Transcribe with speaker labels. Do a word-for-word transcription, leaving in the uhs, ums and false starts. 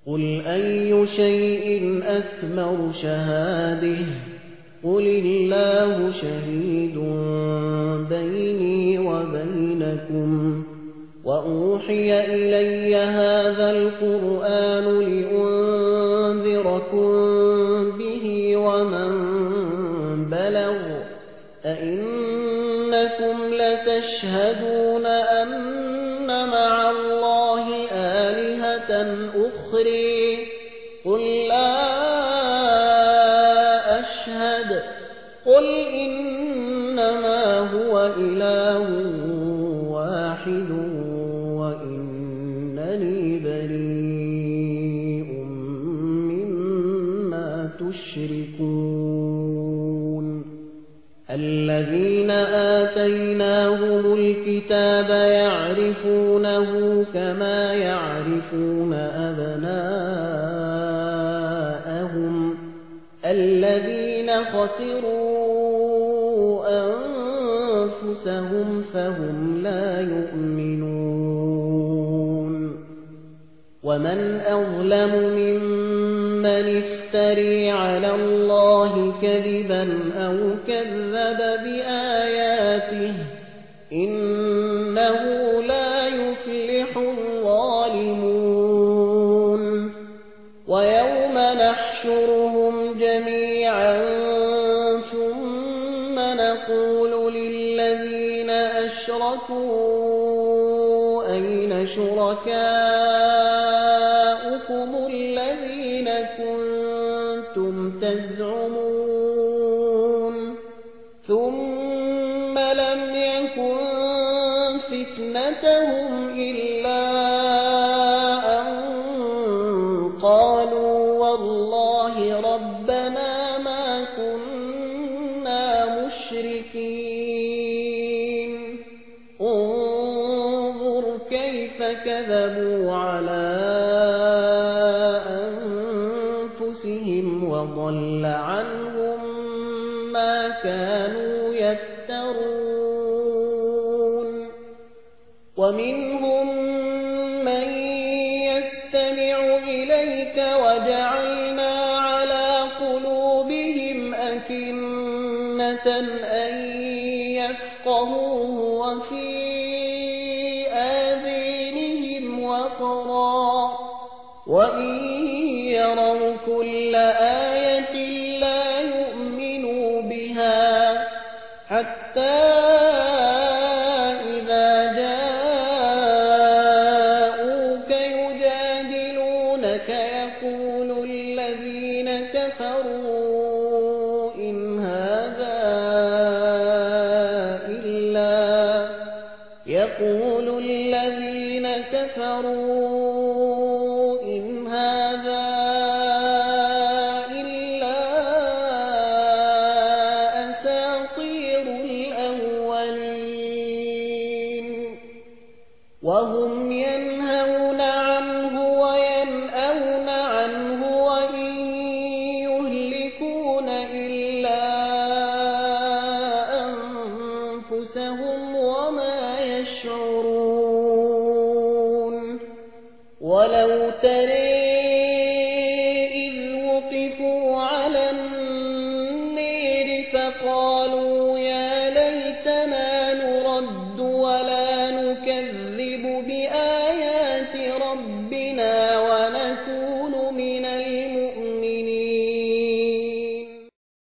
Speaker 1: قُلْ أَيُّ شَيْءٍ أَكْبَرُ شَهَادَةً قُلِ اللَّهُ شَهِيدٌ بَيْنِي وَبَيْنَكُمْ وَأُوحِيَ إِلَيَّ هَذَا الْقُرْآنُ لِأُنذِرَكُم بِهِ وَمَن بَلَغَ أَئِنَّكُمْ لَتَشْهَدُونَ أَنَّ مَعَ اللَّهِ آلِهَةً أُخْرَى قُل لَّا أَشْهَدُ قُلْ إِنَّمَا هُوَ إِلَٰهٌ وَاحِدٌ وَإِنَّنِي بَرِيءٌ مِّمَّا تُشْرِكُونَ الَّذِينَ آتَيْنَاهُمُ الْكِتَابَ يَعْرِفُونَهُ كَمَا يَعْرِفُونَ أَبْنَاءَهُمُ الَّذِينَ خَسِرُوا أَنفُسَهُمْ فَهُمْ لَا يُؤْمِنُونَ وَمَنْ أَظْلَمُ مِمَّنِ افْتَرَىٰ عَلَى اللَّهِ كَذِبًا أَوْ كَذَّبَ بِآيَاتِهِ إِنَّهُ لَا يُفْلِحُ الظَّالِمُونَ وَيَوْمَ نَحْشُرُهُمْ جَمِيعًا ثُمَّ نَقُولُ لِلَّذِينَ أَشْرَكُوا أَيْنَ شُرَكَاؤُكُمُ الَّذِينَ كُنتُمْ تَزْعُمُونَ ثُمَّ لَمْ يَكُنْ فِتْنَتُهُمْ إِلَّا أَن قَالُوا وَاللَّهِ رَبَّنَا مَا كُنَّا مُشْرِكِينَ انظُرْ كَيْفَ كَذَبُوا عَلَىٰ أَنفُسِهِمْ وَضَلَّ عَنْهُم مَّا كَانُوا يَفْتَرُونَ وَمِنْهُم مَّن يَسْتَمِعُ إِلَيْكَ وَجَعَلْنَا عَلَىٰ قُلُوبِهِمْ أَكِنَّةً أَن يَفْقَهُوهُ وَفِي آذَانِهِمْ وَقْرًا وَإِن يَرَوْا كُلَّ آيَةٍ لَّا يُؤْمِنُوا بِهَا حَتَّىٰ إِذَا جَاءُوكَ يُجَادِلُونَكَ يَقُولُ الَّذِينَ كَفَرُوا إِنْ هَٰذَا إِلَّا يَقُولُ الَّذِينَ كَفَرُوا إِنْ هَٰذَا إِلَّا أَسَاطِيرُ الْأَوَّلِينَ وَهُمْ يَنْهَوْنَ عَنْهُ وَيَنْأَوْنَ عَنْهُ وَإِن يُهْلِكُونَ إِلَّا أَنفُسَهُمْ وَمَا يَشْعُرُونَ وَلَوْ تَرَىٰ